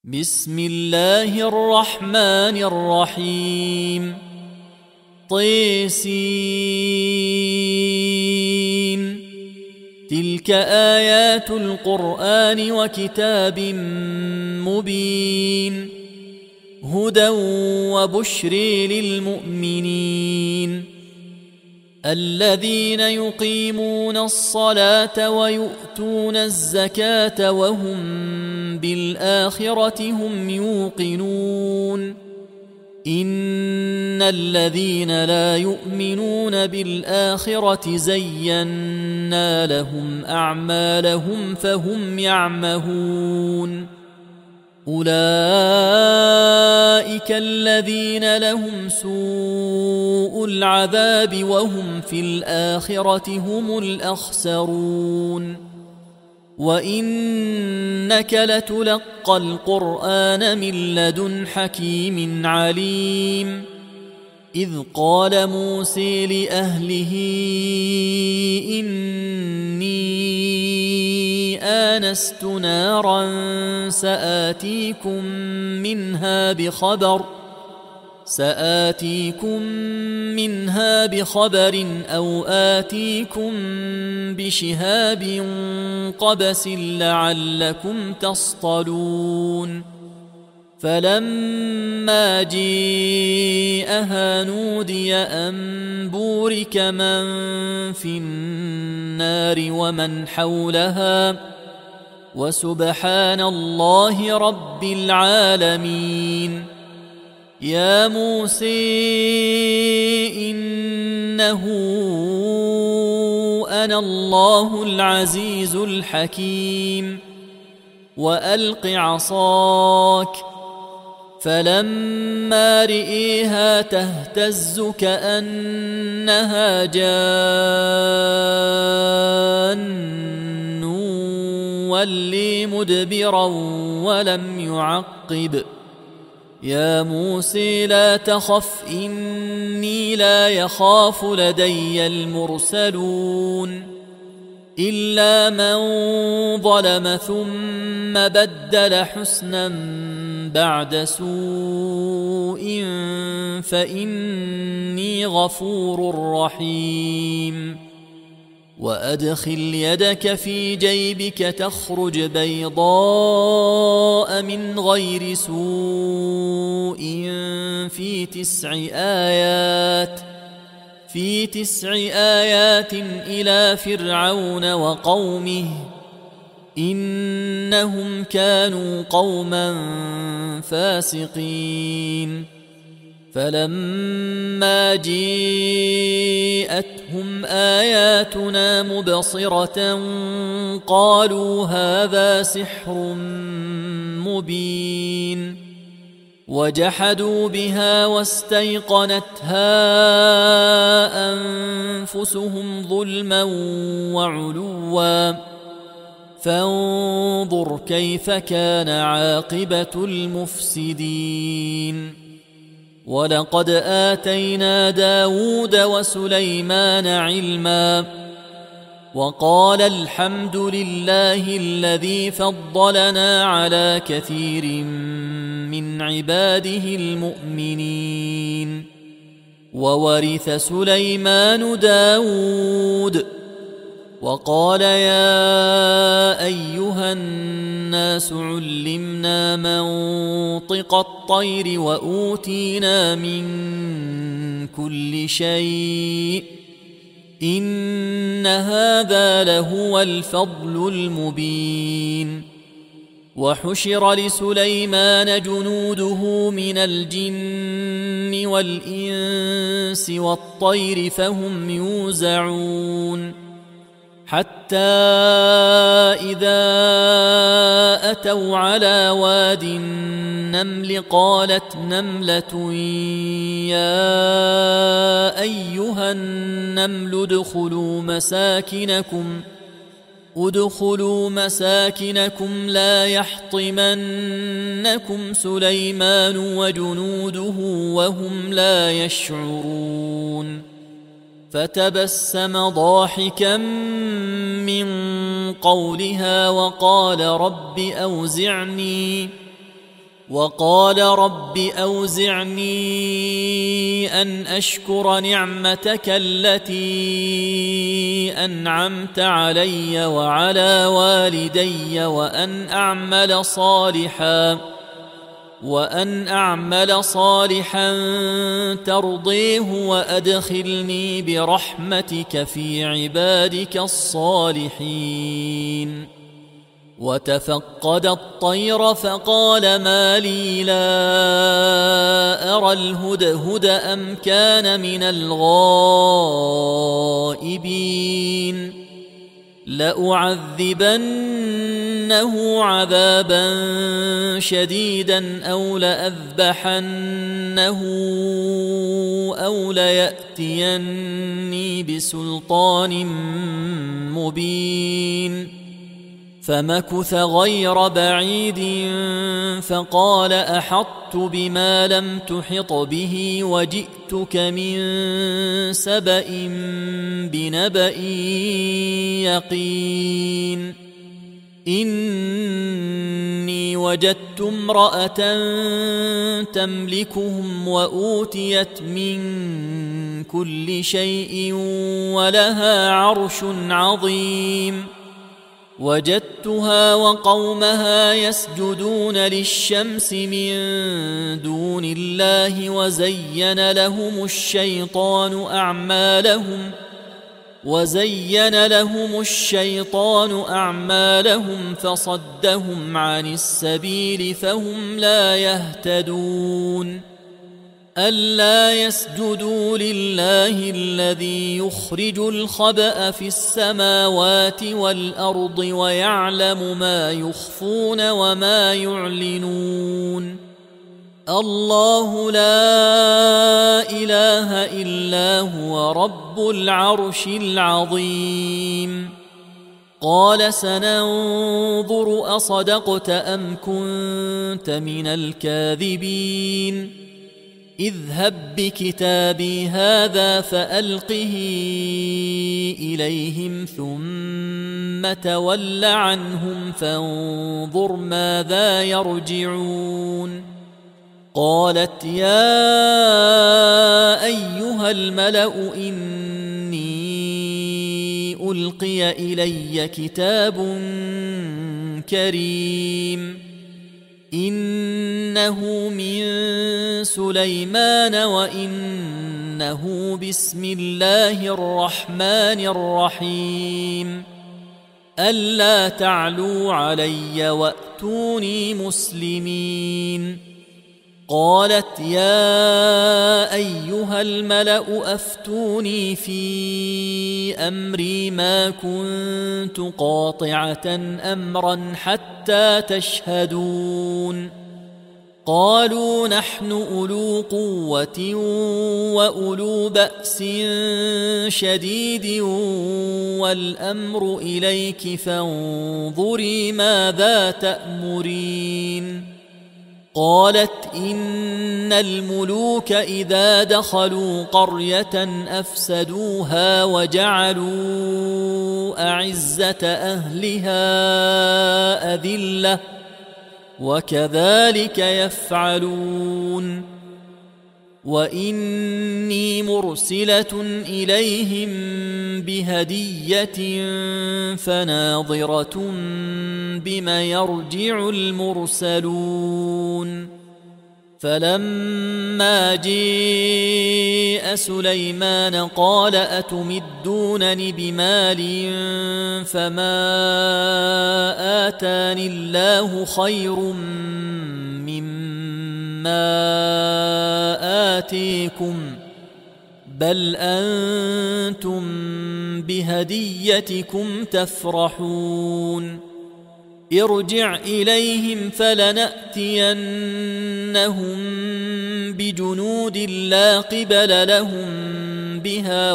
بسم الله الرحمن الرحيم طسين تلك آيات القرآن وكتاب مبين هدى وبشر للمؤمنين الذين يقيمون الصلاة ويؤتون الزكاة وهم بالآخرة هم يوقنون إن الذين لا يؤمنون بالآخرة زينا لهم أعمالهم فهم يعمهون أولئك الذين لهم سوء العذاب وهم في الآخرة هم الأخسرون وإنك لتلقى القرآن من لدن حكيم عليم إذ قال موسى لأهله إني آنست نارا سآتيكم منها بخبر أو آتيكم بشهاب قبس لعلكم تصطلون فلما جاءها نودي أن بورك من في النار ومن حولها وسبحان الله رب العالمين يا موسى إنه أنا الله العزيز الحكيم وألق عصاك فلما رئيها تهتز كأنها جان ولي مدبرا ولم يعقب يا موسى لا تخف إني لا يخاف لدي المرسلون إلا من ظلم ثم بدل حسنا بعد سوء فإني غفور رحيم وأدخل يدك في جيبك تخرج بيضاء من غير سوء في 9 آيات إلى فرعون وقومه إنهم كانوا قوما فاسقين فلما جاءتهم آياتنا مبصرة قالوا هذا سحر مبين وجحدوا بها واستيقنتها أنفسهم ظلما وعلوا فانظر كيف كان عاقبة المفسدين ولقد آتينا داود وسليمان علما وقال الحمد لله الذي فضلنا على كثير من عباده المؤمنين وورث سليمان داود وقال يا أيها الناس علمنا منطق الطير وأوتينا من كل شيء إن هذا لهو الفضل المبين وحشر لسليمان جنوده من الجن والإنس والطير فهم يوزعون حتى إذا أتوا على واد النمل قالت نملة يا أيها النمل ادخلوا مساكنكم لا يحطمنكم سليمان وجنوده وهم لا يشعرون فتبسم ضاحكا من قولها وقال رب وقال رب أوزعني أن أشكر نعمتك التي أنعمت علي وعلى والدي وأن أعمل صالحا ترضيه وأدخلني برحمتك في عبادك الصالحين. وتفقد الطير فقال ما لي لا أرى الهدهد أم كان من الغائبين لأعذبنه عذابا شديدا أو لأذبحنه أو ليأتيني بسلطان مبين. فمكث غير بعيد فقال أحطت بما لم تحط به وجئتك من سبأ بنبأ يقين. إني وجدت امرأة تملكهم وأوتيت من كل شيء ولها عرش عظيم. وجدتها وقومها يسجدون للشمس من دون الله وزين لهم الشيطان أعمالهم فصدهم عن السبيل فهم لا يهتدون. ألا يسجدوا لله الذي يخرج الخبأ في السماوات والأرض ويعلم ما يخفون وما يعلنون. الله لا إله إلا هو رب العرش العظيم. قال سننظر أصدقت أم كنت من الكاذبين. اذهب بكتابي هذا فألقه إليهم ثم تول عنهم فانظر ماذا يرجعون. قالت يا أيها الملأ إني ألقي إلي كتاب كريم إنه من سليمان وإنه بسم الله الرحمن الرحيم. ألا تعلوا علي وأتوني مسلمين. قالت يا أيها الملأ أفتوني في أمري ما كنت قاطعة أمرا حتى تشهدون. قالوا نحن أولو قوة وأولو بأس شديد والأمر إليك فانظري ماذا تأمرين. قالت إن الملوك إذا دخلوا قرية أفسدوها وجعلوا أعزة أهلها أذلة وكذلك يفعلون. وإني مرسلة إليهم بهدية فناظرة بما يرجع المرسلون. فلما جاء سليمان قال أتمدونني بمال فما آتاني الله خير مما آتيكم بل أنتم بهديتكم تفرحون. ارجع إليهم فلنأتينهم بجنود لا قبل لهم بها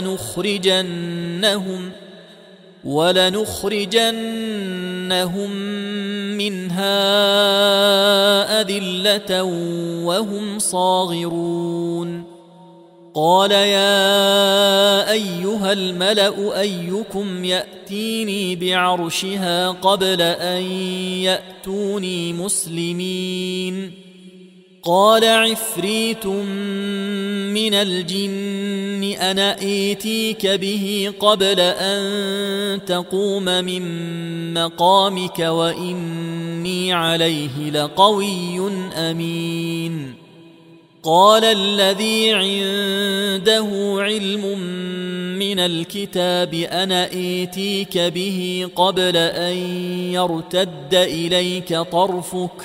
ولنخرجنهم منها أذلة وهم صاغرون. قال يا أيها الملأ أيكم يأتيني بعرشها قبل أن يأتوني مسلمين. قال عفريت من الجن أنا آتيك به قبل أن تقوم من مقامك وإني عليه لقوي أمين. قال الذي عنده علم من الكتاب أنا آتيك به قبل أن يرتد إليك طرفك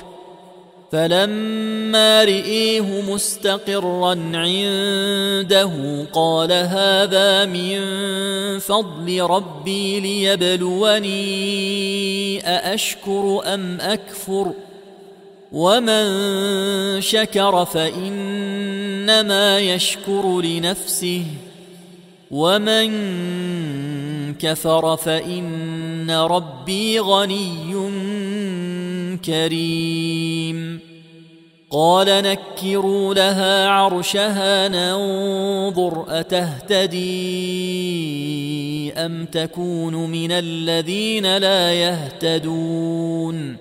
فلما رئيه مستقرا عنده قال هذا من فضل ربي ليبلوني أأشكر أم أكفر ومن شكر فإنما يشكر لنفسه ومن كفر فإن ربي غني كريم. قال نكروا لها عرشها ننظر أتهتدي أم تكون من الذين لا يهتدون.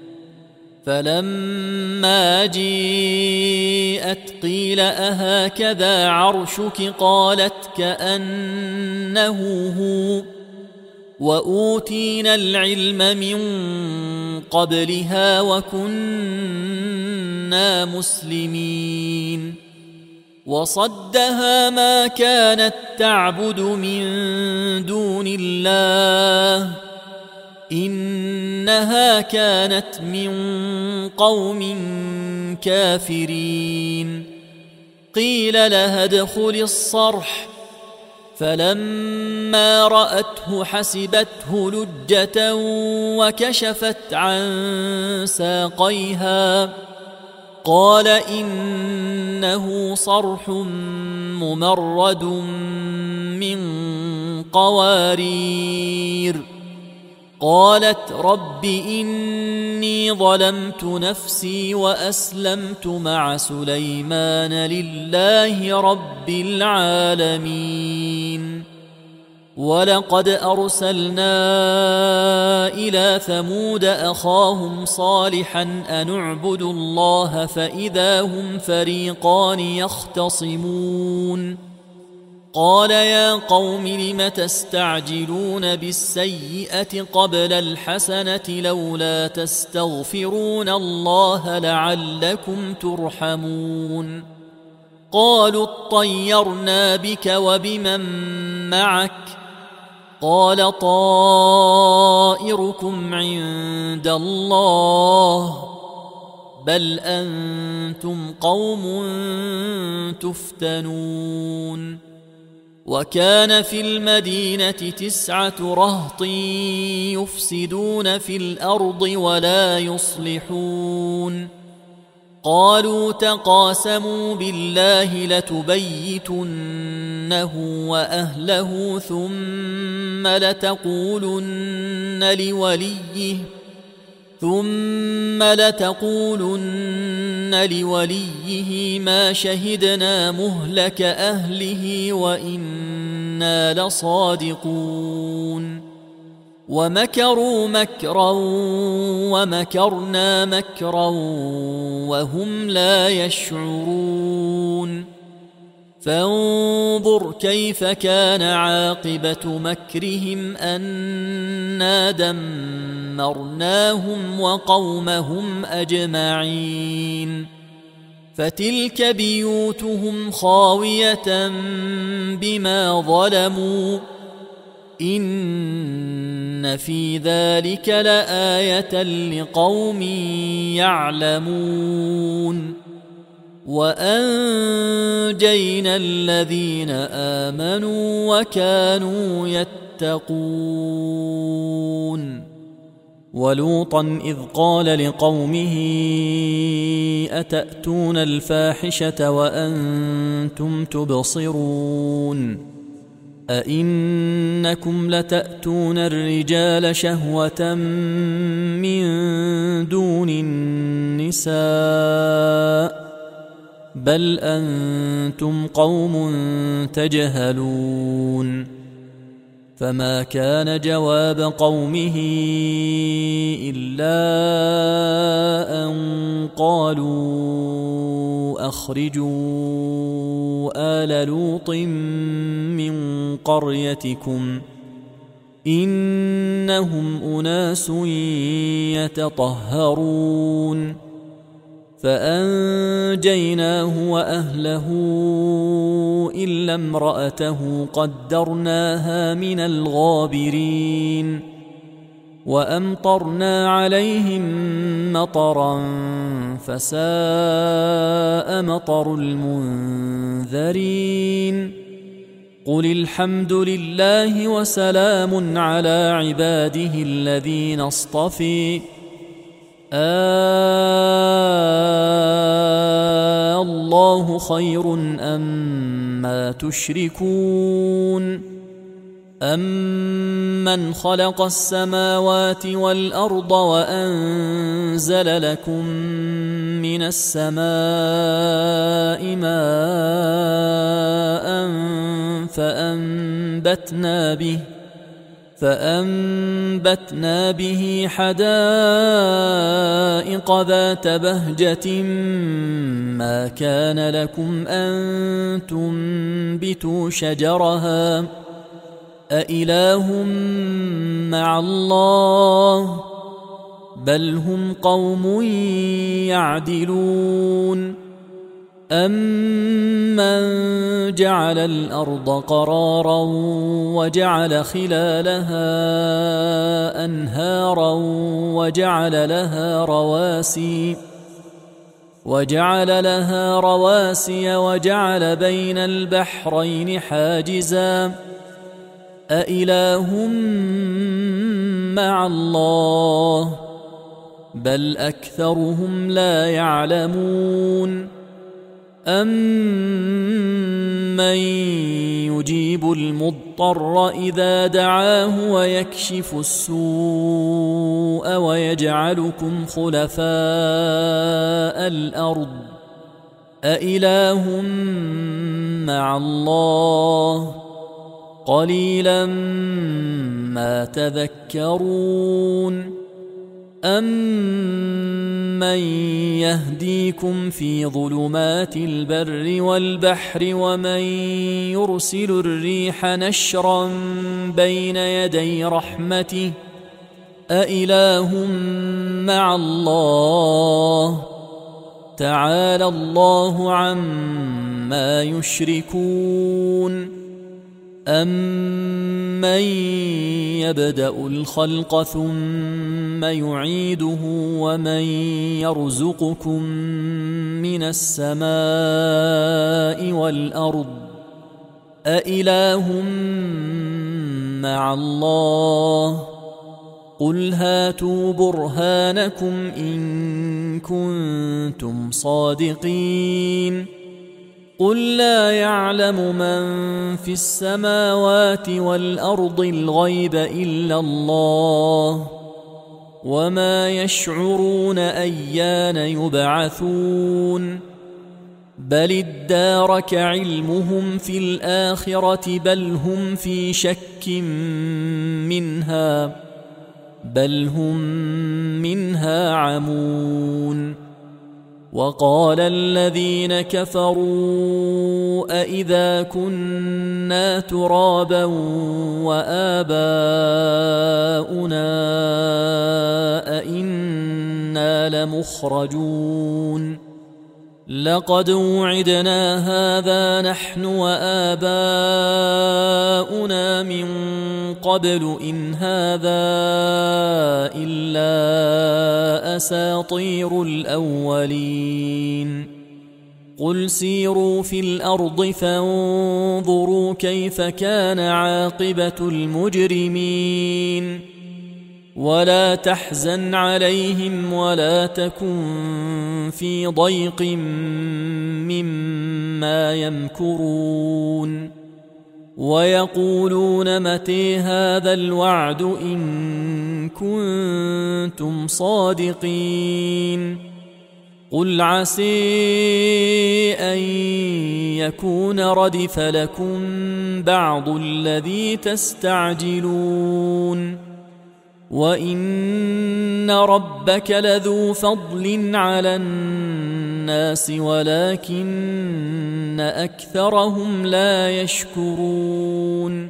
فلما جيءت قيل أهكذا عرشك قالت كأنه هو وأوتينا العلم من قبلها وكنا مسلمين. وصدها ما كانت تعبد من دون الله إنها كانت من قوم كافرين. قيل لها ادخل الصرح فلما رأته حسبته لجة وكشفت عن ساقيها قال إنه صرح ممرد من قوارير. قالت رب إني ظلمت نفسي وأسلمت مع سليمان لله رب العالمين. ولقد أرسلنا إلى ثمود أخاهم صالحا أن اعبدوا الله فإذا هم فريقان يختصمون. قال يا قوم لم تستعجلون بالسيئة قبل الحسنة لولا تستغفرون الله لعلكم ترحمون. قالوا اطيرنا بك وبمن معك قال طائركم عند الله بل أنتم قوم تفتنون. وكان في المدينة 9 رهط يفسدون في الأرض ولا يصلحون. قالوا تقاسموا بالله لتبيتنه وأهله ثم لتقولن لوليه ما شهدنا مهلك أهله وإنا لصادقون. ومكروا مكرا ومكرنا مكرا وهم لا يشعرون. فانظر كيف كان عاقبة مكرهم أنا دمرناهم وقومهم أجمعين. فتلك بيوتهم خاوية بما ظلموا إن في ذلك لآية لقوم يعلمون. وأنجينا الذين آمنوا وكانوا يتقون. ولوطا إذ قال لقومه أتأتون الفاحشة وأنتم تبصرون أئنكم لتأتون الرجال شهوة من دون النساء بل أنتم قوم تجهلون. فما كان جواب قومه إلا أن قالوا أخرجوا آل لوط من قريتكم إنهم أناس يتطهرون فأنجيناه وأهله إلا امرأته قدرناها من الغابرين وأمطرنا عليهم مطرا فساء مطر المنذرين قل الحمد لله وسلام على عباده الذين اصطفي الله خير أما تشركون أمن خلق السماوات والأرض وأنزل لكم من السماء ماء فأنبتنا به حدائق ذات بهجة ما كان لكم أن تنبتوا شجرها أإله مع الله بل هم قوم يعدلون أمن جعل الأرض قرارا وجعل خلالها أنهارا وجعل لها رواسي وجعل بين البحرين حاجزا أإله مع الله بل أكثرهم لا يعلمون أمن يجيب المضطر إذا دعاه ويكشف السوء ويجعلكم خلفاء الأرض أإله مع الله قليلا ما تذكرون أمن يهديكم في ظلمات البر والبحر ومن يرسل الريح نشرا بين يدي رحمته أإله مع الله تعالى الله عما يشركون أمن يبدأ الخلق ثم يعيده ومن يرزقكم من السماء والأرض أإله مع الله قل هاتوا برهانكم إن كنتم صادقين قل لا يعلم من في السماوات والأرض الغيب إلا الله وما يشعرون أيان يبعثون بل ادارك علمهم في الآخرة بل هم في شك منها بل هم منها عمون وقال الذين كفروا أإذا كنا ترابا وآباؤنا أإنا لمخرجون لقد وعدنا هذا نحن وآباؤنا من قبل إن هذا إلا أساطير الأولين قل سيروا في الأرض فانظروا كيف كان عاقبة المجرمين ولا تحزن عليهم ولا تكن في ضيق مما يمكرون ويقولون متى هذا الوعد إن كنتم صادقين قل عسى أن يكون ردف لكم بعض الذي تستعجلون وإن ربك لذو فضل على الناس ولكن أكثرهم لا يشكرون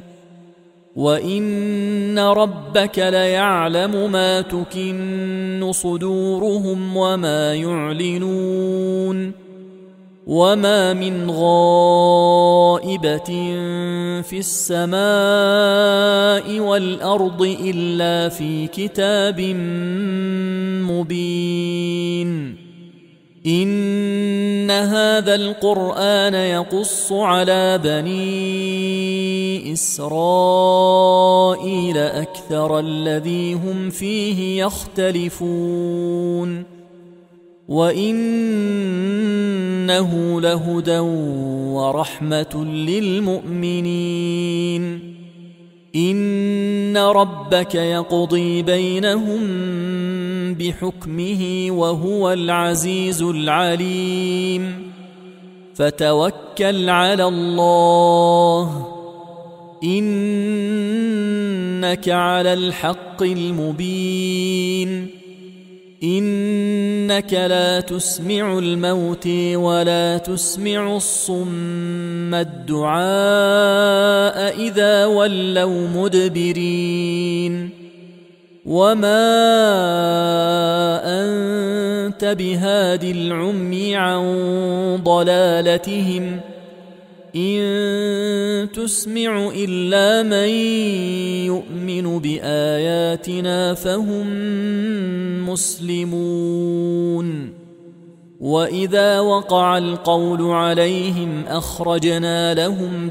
وإن ربك ليعلم ما تكن صدورهم وما يعلنون وما من غائبة في السماء والأرض إلا في كتاب مبين إن هذا القرآن يقص على بني إسرائيل أكثر الذي هم فيه يختلفون وإنه لهدى ورحمة للمؤمنين إن ربك يقضي بينهم بحكمه وهو العزيز العليم فتوكل على الله إنك على الحق المبين إنك لا تسمع الموتى ولا تسمع الصم الدعاء إذا ولوا مدبرين وما أنت بهاد العمي عن ضلالتهم إن تسمع إلا من يؤمن بآياتنا فهم مسلمون وإذا وقع القول عليهم أخرجنا لهم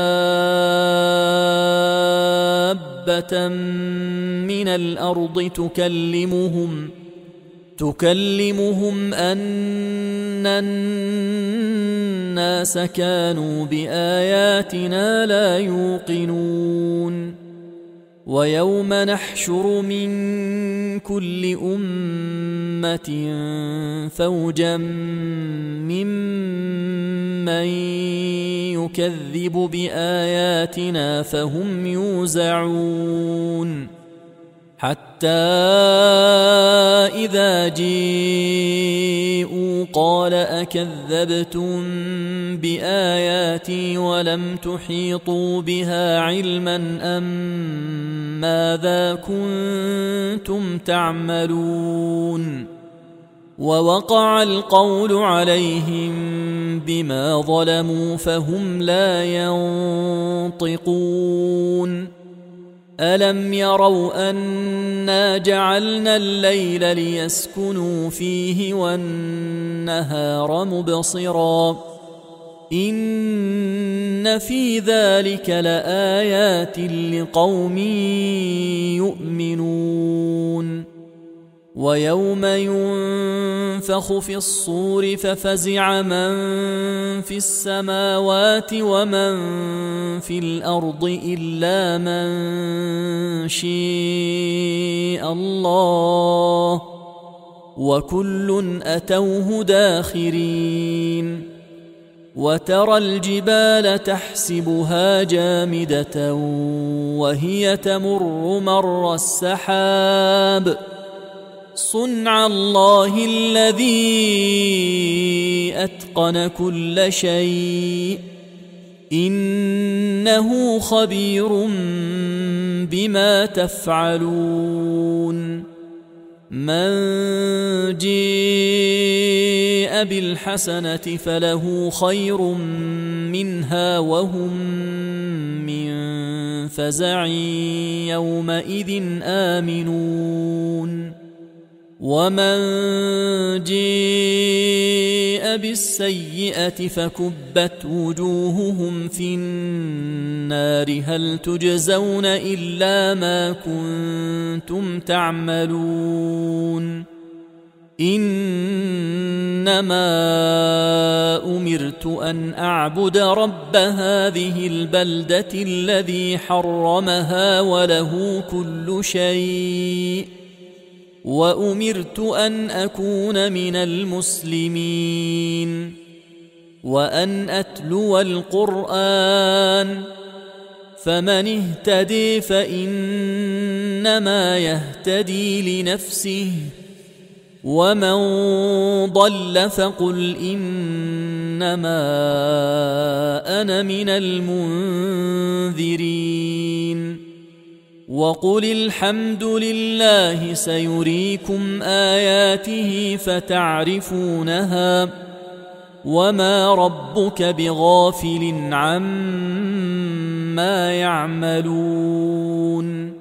دابة من الأرض تكلمهم أن الناس كانوا بآياتنا لا يوقنون ويوم نحشر من كل أمة فوجا ممن يكذب بآياتنا فهم يوزعون حتى إذا جيءوا قال أكذبتم بآياتي ولم تحيطوا بها علما أم ماذا كنتم تعملون ووقع القول عليهم بما ظلموا فهم لا ينطقون ألم يروا أنا جعلنا الليل ليسكنوا فيه والنهار مبصرا إن في ذلك لآيات لقوم يؤمنون ويوم ينفخ في الصور ففزع من في السماوات ومن في الأرض إلا من شاء الله وكل أتوه داخرين وترى الجبال تحسبها جامدة وهي تمر مر السحاب صنع الله الذي أتقن كل شيء إنه خبير بما تفعلون من جاء بالحسنة فله خير منها وهم من فزع يومئذ آمنون ومن جاء بالسيئة فكبت وجوههم في النار هل تجزون إلا ما كنتم تعملون إنما أمرت أن أعبد رب هذه البلدة الذي حرمها وله كل شيء وأمرت أن أكون من المسلمين وأن أتلو القرآن فمن اهتدي فإنما يهتدي لنفسه ومن ضل فقل إنما أنا من المنذرين وقل الحمد لله سيريكم آياته فتعرفونها وما ربك بغافل عما يعملون